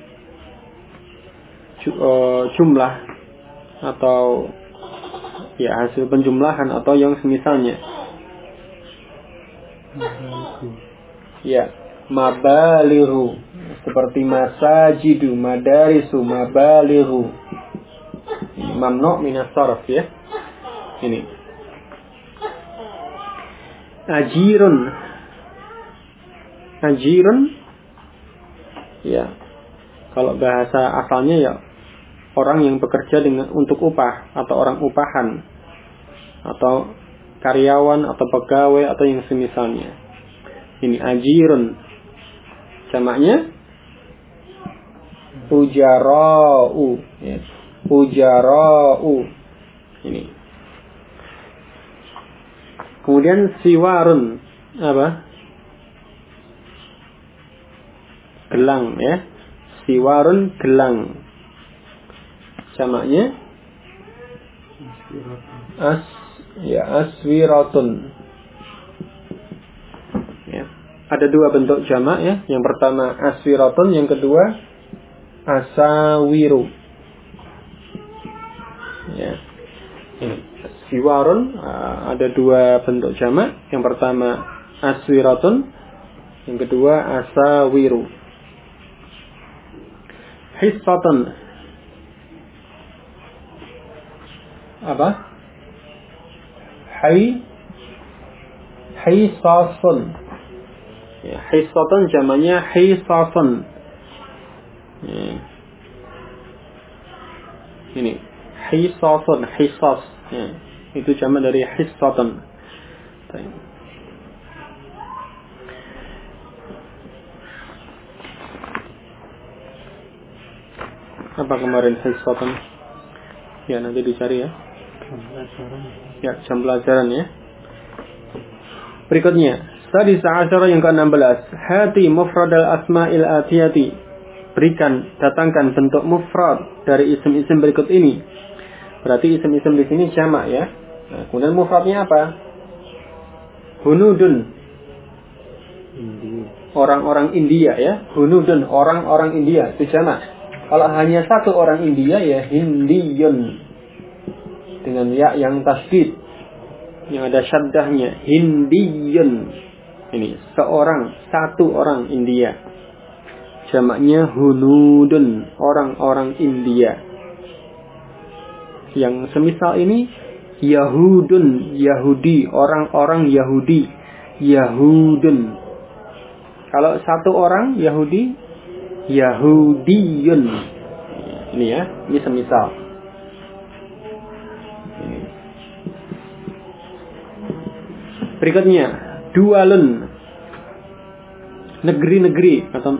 Jumlah atau ya hasil penjumlahan atau yang semisalnya. Ya, mabalighu seperti masajidu, madarisu, mabalighu. Ini mamnu' minas sarf ya. Ini. Ajirun. Ya. Kalau bahasa asalnya ya orang yang bekerja untuk upah atau orang upahan atau karyawan atau pegawai atau yang semisalnya. Ini ajirun. Jamaknya ujara'u. Ya. Ujara'u. Ini. Kemudian siwarun. Apa? Gelang ya. Siwarun, gelang. Jamaknya aswiratun. Ya. Ada dua bentuk jamak ya. Yang pertama aswiratun, yang kedua asawiru. Ya. Ini siwarun ada dua bentuk jamak. Yang pertama aswiratun, yang kedua asawiru. Hissatun. Apa? Hisasun. Ya, hissatun jamaknya hisasun. Ya. Ini hisasun, hisas. Ya. Itu jamak dari hissatun. Apa kemarin hissatun? Ya nanti dicari ya. Ya, jam pelajaran ya. Berikutnya, tadi sa'asyara yang ke-16. Hati mufradal asma'il atiyati. Berikan, datangkan bentuk mufrad dari isim-isim berikut ini. Berarti isim-isim di sini jamak ya. Nah, kemudian mufradnya apa? Hunudun. Orang-orang India ya. Hunudun, orang-orang India. Itu jamak. Kalau hanya satu orang India ya Hindiyun. Dengan ya yang tasdid, yang ada syaddahnya, Hindiyun. Ini satu orang India. Jamaknya hunudun, orang-orang India. Yang semisal ini Yahudun, Yahudi, orang-orang Yahudi, Yahudun. Kalau satu orang Yahudi, Yahudiyun. Ini ya, ini semisal. Ini. Berikutnya, dualun. Negeri-negeri atau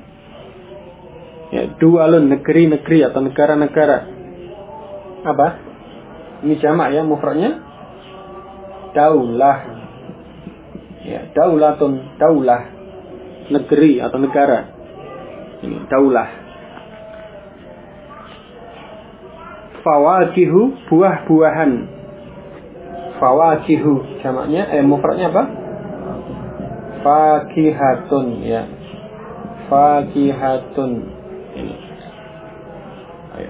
ya, dualun, negeri-negeri atau negara-negara. Apa? Ini jamak ya, mufradnya daulah. Ya, daulatun, daulah. Negeri atau negara. Ini daulah. Fawakihu, buah-buahan. Fawakihu jamaknya mufradnya apa? Fakihatun ya. Fakihatun. Ini. Ayo.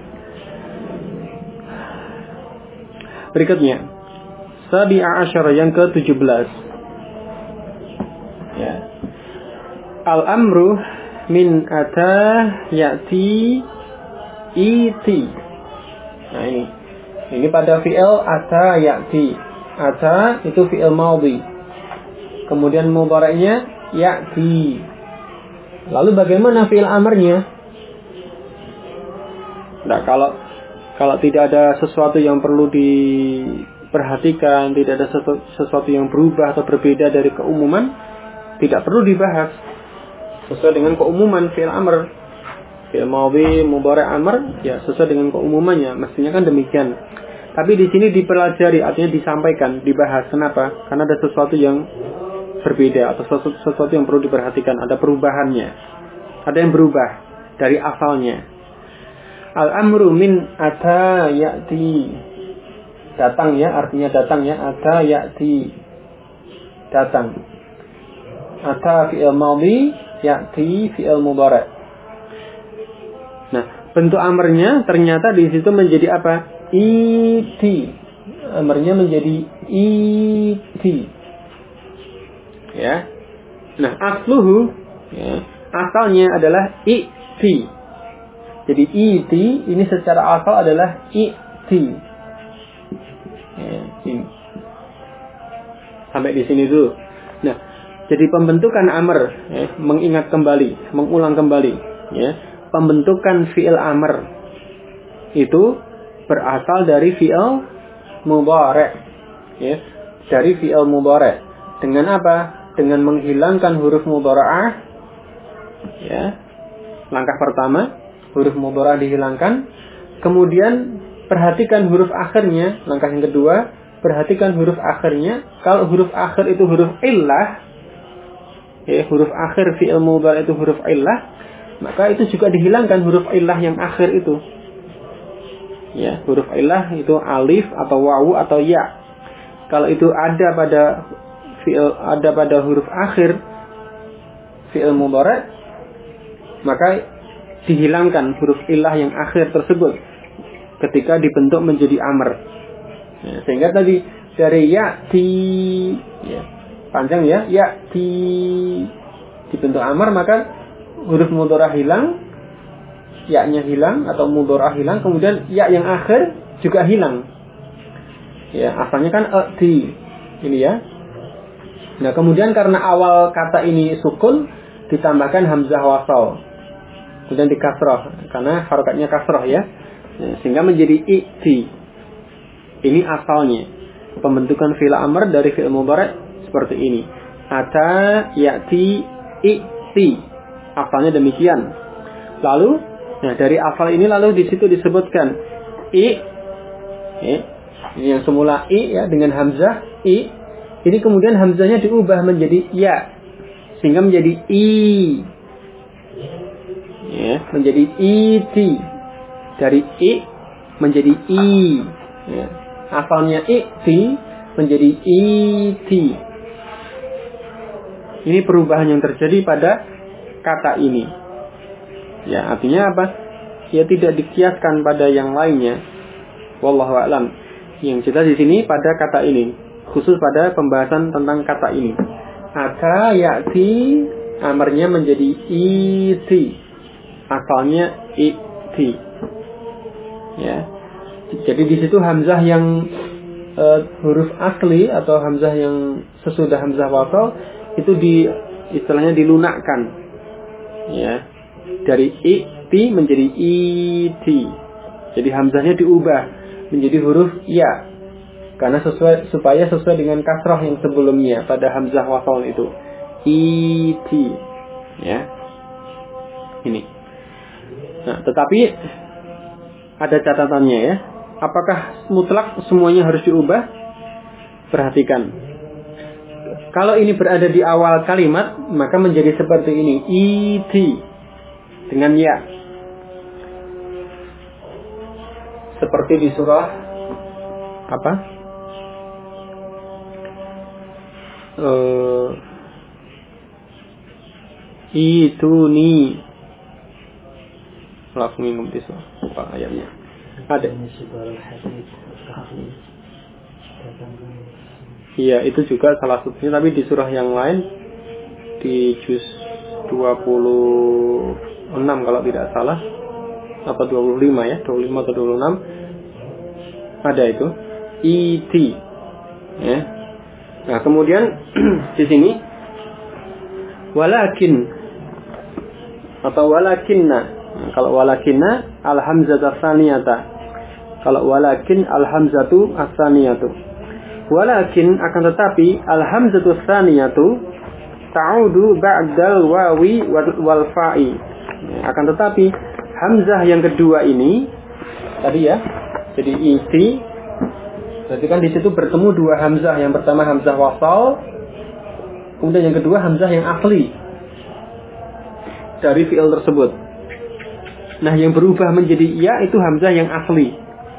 Berikutnya Sabi'a asyara yang ke-17. Ya. Al-amru min ata ya'ti iti. Nah ini pada fi'il ata ya'ti. Ata itu fi'il madhi. Kemudian mudhari'nya ya'ti. Lalu bagaimana fi'il amrnya? Nah, kalau tidak ada sesuatu yang perlu diperhatikan, tidak ada sesuatu yang berubah atau berbeda dari keumuman, tidak perlu dibahas. Sesuai dengan keumuman fi'il amr, fi'il madhi, mudhari', amr, ya sesuai dengan keumumannya. Mestinya kan demikian. Tapi di sini dipelajari, artinya disampaikan, dibahas. Kenapa? Karena ada sesuatu yang berbeda atau sesuatu yang perlu diperhatikan, ada perubahannya, ada yang berubah dari asalnya. Al-amru min ata ya'ti, datang ya, artinya datang ya, ata ya'ti, datang. Ata fi'il madhi, ya'ti fi'il mudhari'. Nah, bentuk amrnya ternyata di situ menjadi apa? Iti. Amrnya menjadi iti. Ya. Nah, asluhu, ya, asalnya adalah i'ti. Jadi i'ti ini secara asal adalah i'ti. Ya, ini. Sampai di sini dulu. Nah, jadi pembentukan amr, ya, mengingat kembali, mengulang kembali, ya. Pembentukan fi'il amr itu berasal dari fi'il mudhari', ya. Dari fi'il mudhari'. Dengan apa? Dengan menghilangkan huruf mudhara'ah, ya. Langkah pertama, huruf mudhara'ah dihilangkan. Kemudian perhatikan huruf akhirnya. Langkah yang kedua, perhatikan huruf akhirnya. Kalau huruf akhir itu huruf illah, ya, huruf akhir fi'il mudhari' itu huruf illah, maka itu juga dihilangkan huruf illah yang akhir itu. Ya, huruf illah itu alif atau wawu atau ya. Kalau itu ada pada huruf akhir fi'il mudhari', maka dihilangkan huruf illah yang akhir tersebut ketika dibentuk menjadi amr. Ya, sehingga tadi dari ya'ti, ya, panjang ya, ya'ti dibentuk amr, maka huruf mudhari' hilang, ya-nya hilang atau mudhari' hilang, kemudian ya yang akhir juga hilang. Ya, asalnya kan ati ini ya. Nah, kemudian karena awal kata ini sukun, ditambahkan hamzah wasal, kemudian di kasrah karena harokatnya kasrah ya. Nah, sehingga menjadi i'ti. Ini asalnya pembentukan fi'il amr dari fi'il mudhari' seperti ini. Ata ya'ti i'ti. Asalnya demikian. Lalu, nah dari asal ini lalu di situ disebutkan ini yang semula ya dengan hamzah ini kemudian hamzahnya diubah menjadi ya sehingga menjadi ya, menjadi iti. Dari menjadi ya. Asalnya iti menjadi iti. Ini perubahan yang terjadi pada kata ini. Ya, artinya apa? Ya tidak dikiaskan pada yang lainnya. Wallahu a'lam. Yang jelas di sini pada kata ini, khusus pada pembahasan tentang kata ini. Ata ya'ti, amarnya menjadi iti. Asalnya iti. Ya. Jadi di situ hamzah yang huruf asli atau hamzah yang sesudah hamzah wasal itu istilahnya dilunakkan. Ya. Dari i'ti menjadi iti. Jadi hamzahnya diubah menjadi huruf ya. Karena supaya sesuai dengan kasrah yang sebelumnya pada hamzah wasal itu. Iti. Ya. Ini. Nah, tetapi ada catatannya ya. Apakah mutlak semuanya harus diubah? Perhatikan. Kalau ini berada di awal kalimat, maka menjadi seperti ini. Iti. Dengan ya. Seperti di surah apa? Ituni. Langsung ingat di surah apa ayatnya? Ada. Iya, itu juga salah satunya, tapi di surah yang lain di juz 26 kalau tidak salah, apa 25 ya, 25 atau ada itu iti. Ya. Nah, kemudian di sini walakin atau walakinna. Nah, kalau walakinna al-hamzatu tsaniyata. Kalau walakin al-hamzatu ats-tsaniyatu. Walakin akan tetapi al-hamzatu tsaniyatu ta'udu ba'dal wawi wal fa'i. Ya, akan tetapi hamzah yang kedua ini tadi ya. Jadi iti. Berarti kan di situ bertemu dua hamzah. Yang pertama hamzah wasal, kemudian yang kedua hamzah yang asli dari fi'il tersebut. Nah, yang berubah menjadi ya itu hamzah yang asli.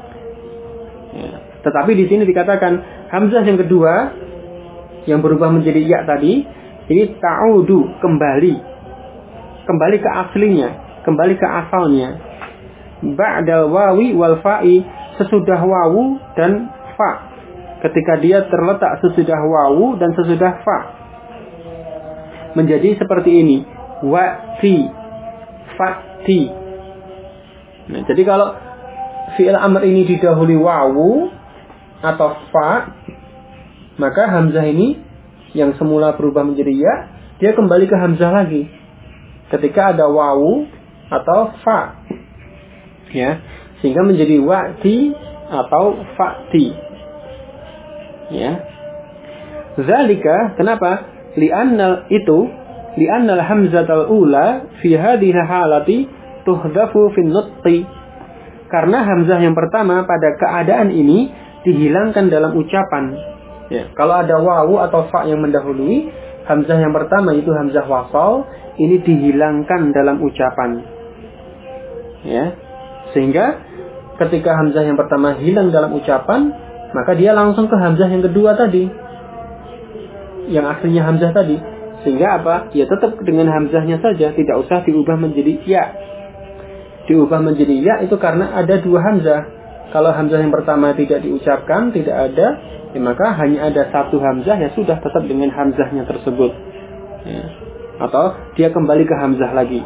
Ya. Tetapi di sini dikatakan hamzah yang kedua yang berubah menjadi ya tadi ini ta'udu, kembali ke aslinya, kembali ke asalnya. Ba'dal wawi wal fa'i, sesudah wawu dan fa. Ketika dia terletak sesudah wawu dan sesudah fa. Menjadi seperti ini. Wa'ti, fa'ti. Nah, jadi kalau fi'il amr ini didahului wawu atau fa, maka hamzah ini yang semula berubah menjadi ya, dia kembali ke hamzah lagi. Ketika ada wawu atau fa. Ya, sehingga menjadi wa'ti atau fa'ti. Ya. Zalika, kenapa? Li'annal hamzatul ula fi hadhihi halati tuhdhafu fi nutqi. Karena hamzah yang pertama pada keadaan ini dihilangkan dalam ucapan. Ya, kalau ada wawu atau fa yang mendahului, hamzah yang pertama itu hamzah wasal, ini dihilangkan dalam ucapan. Ya. Sehingga ketika hamzah yang pertama hilang dalam ucapan, maka dia langsung ke hamzah yang kedua tadi, yang aslinya hamzah tadi. Sehingga apa? Ya tetap dengan hamzahnya saja, tidak usah diubah menjadi ya. Diubah menjadi ya itu karena ada dua hamzah. Kalau hamzah yang pertama tidak diucapkan, tidak ada, ya maka hanya ada satu hamzah, ya sudah tetap dengan hamzahnya tersebut. Ya. Atau dia kembali ke hamzah lagi.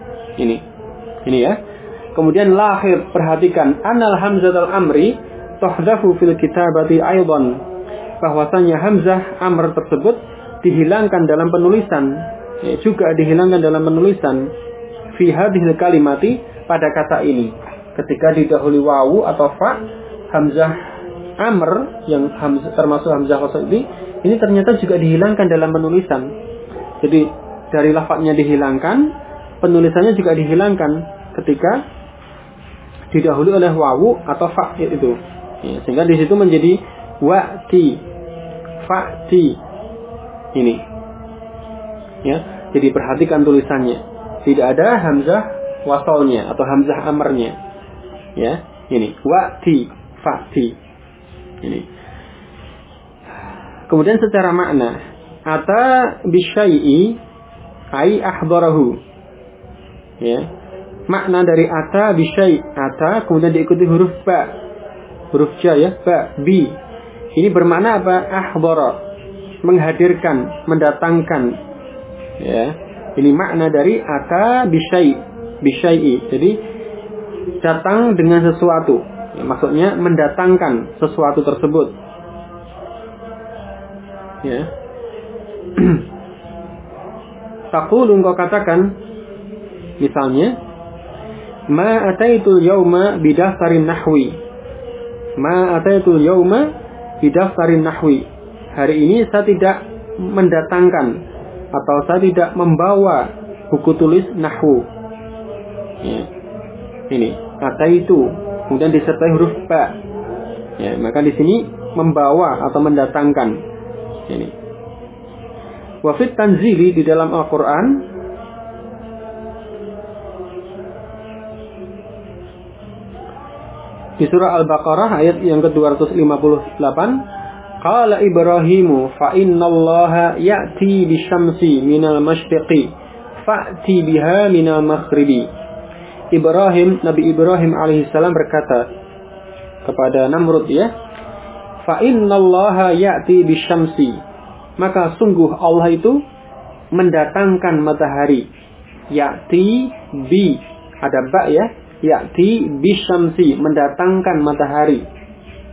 Ini ya. Kemudian lahir, perhatikan, anal hamzatul amri tuhdafu fil kitabati aidan. Bahwasanya hamzah amr tersebut dihilangkan dalam penulisan, ya, juga dihilangkan dalam penulisan fi hadhil kalimati, pada kata ini. Ketika didahului wawu atau fa, hamzah amr yang termasuk hamzah wasal ini ternyata juga dihilangkan dalam penulisan. Jadi dari lafadznya dihilangkan, penulisannya juga dihilangkan ketika didahului oleh wawu atau fa itu. Ya, sehingga di situ menjadi wa'ti, fa'ti. Ini. Ya, jadi perhatikan tulisannya. Tidak ada hamzah wasalnya atau hamzah amarnya. Ya, ini wa'ti, fa'ti. Ini. Kemudian secara makna, ata bisyai'i ai ahdarahu. Ya. Makna dari ata bisyai, ata kemudian diikuti huruf ba, huruf ja ya, ba, bi. Ini bermakna apa? Ahdara, menghadirkan, mendatangkan. Ya, ini makna dari ata bisyai, bisyai. Jadi datang dengan sesuatu. Ya, maksudnya mendatangkan sesuatu tersebut. Ya. Taqulu, engkau katakan, misalnya, ma ataitul yauma bidaftarin nahwi. Ma ataitul yauma bidaftarin nahwi. Hari ini saya tidak mendatangkan atau saya tidak membawa buku tulis nahwu. Ya. Ini ataitu kemudian disertai huruf ba. Ya, maka di sini membawa atau mendatangkan. Ini. Wa fit tanzili, di dalam Al-Qur'an di surah Al-Baqarah ayat yang ke-258, qala Ibrahimu fa innallaha ya'ti bisyamsi minal masyriqi fa'ti biha minal maghribi. Nabi Ibrahim alaihissalam berkata kepada Namrud, ya, fa innallaha ya'ti bisyamsi, maka sungguh Allah itu mendatangkan matahari. Ya'ti bi, ada ba ya, ya'ti bisyamsi, mendatangkan matahari.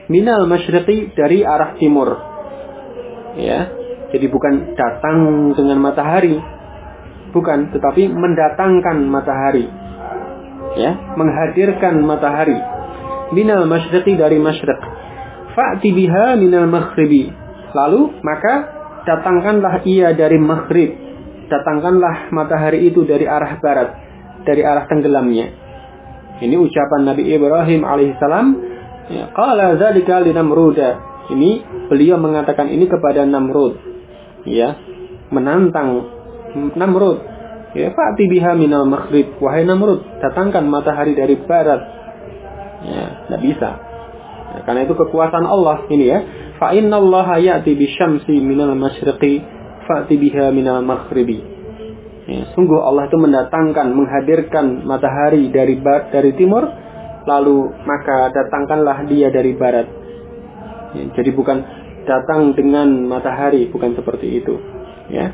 minal masyriqi, dari arah timur. Ya. Jadi bukan datang dengan matahari, bukan, tetapi mendatangkan matahari. Ya, menghadirkan matahari. Minal masyriqi, dari masyriq. Fa'ti biha minal maghribi. Lalu maka datangkanlah ia dari maghrib. Datangkanlah matahari itu dari arah barat, dari arah tenggelamnya. Ini ucapan Nabi Ibrahim alaihissalam. Ya, qala dzalika li Namrud. Ini beliau mengatakan ini kepada Namrud. Ya, menantang Namrud. Ya, fa'ti biha minal maghrib. Wahai Namrud, datangkan matahari dari barat. Ya, tidak bisa. Ya, karena itu kekuasaan Allah ini ya. Fa innallaha ya'ti bisyamsi minal masyriqi fa'ti biha minal maghribi. Ya, sungguh Allah itu mendatangkan, menghadirkan matahari dari timur, lalu maka datangkanlah dia dari barat. Ya, jadi bukan datang dengan matahari, bukan seperti itu. Ya.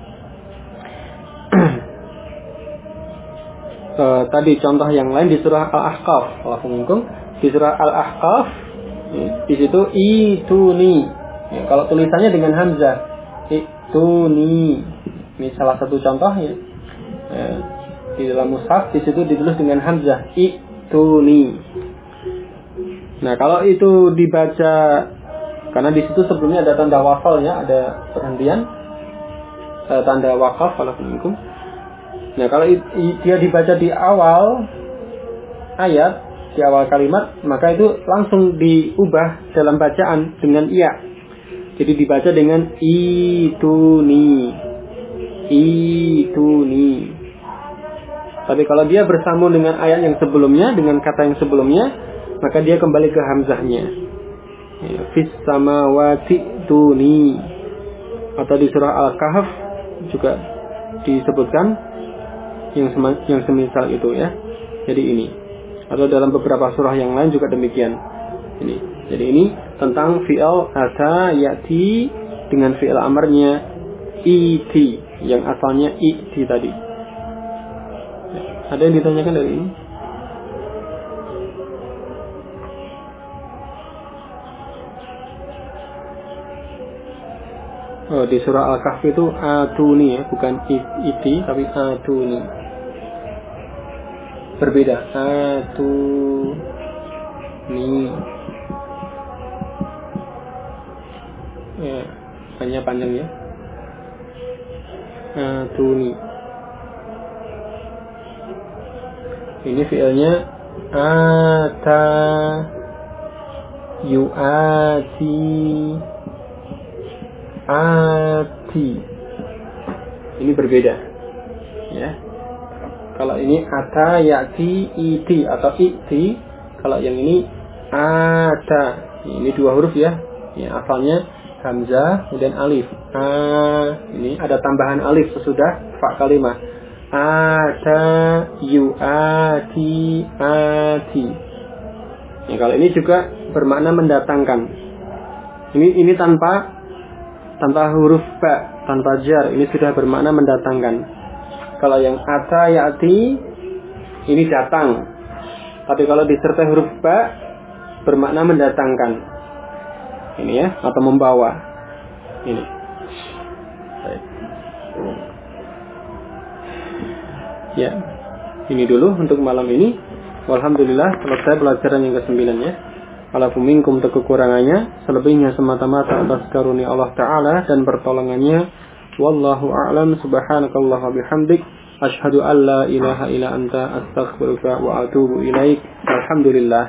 Tadi contoh yang lain di surah Al-Ahqaf. Di surah Al-Ahqaf, ya, di situ ituni. Ya, kalau tulisannya dengan hamzah, ituni. Ini salah satu contoh ya. Di dalam mushaf di situ ditulis dengan hamzah, ituni. Nah, kalau itu dibaca, karena di situ sebelumnya ada tanda wafalnya, ada perhentian, tanda wakaf. Nah, kalau dia dibaca di awal ayat, di awal kalimat, maka itu langsung diubah dalam bacaan dengan iya. Jadi dibaca dengan ituni. Ituni. Tapi kalau dia bersambung dengan ayat yang sebelumnya, dengan kata yang sebelumnya, maka dia kembali ke hamzahnya. Ya, fis samawati tuni. Atau di surah Al-Kahf juga disebutkan yang semisal itu ya. Jadi ini. Atau dalam beberapa surah yang lain juga demikian. Ini. Jadi ini tentang fi'il ata ya'ti dengan fi'il amarnya iti, yang asalnya iti tadi. Ada yang ditanyakan dari ini? Oh, di surah Al-Kahf itu atuni ya, bukan iti tapi atuni. Berbeda. Atuni. Ya, hanya panjang ya. Atuni. Ini fiilnya ata yuati ati. Ini berbeda ya. Kalau ini ata yati iti atau iti, kalau yang ini ata. Ini dua huruf ya. Ya, asalnya hamzah kemudian alif. Ini ada tambahan alif sesudah fa kalimah. Ata yuati ati. Ya, kalau ini juga bermakna mendatangkan. Ini tanpa huruf ba, tanpa jar, ini sudah bermakna mendatangkan. Kalau yang ata yati ini datang. Tapi kalau disertai huruf ba bermakna mendatangkan. Ini ya, atau membawa. Ini. Baik. Ya, ini dulu untuk malam ini. Alhamdulillah selesai pelajaran yang ke-9 ya. Walaupun minkum kekurangannya, selebihnya semata-mata atas karunia Allah Ta'ala dan pertolongannya. Wallahu a'lam. Subhanakallah wa bihamdik, asyhadu an la ilaha illa anta, astaghfiruka wa atubu ilaik. Alhamdulillah.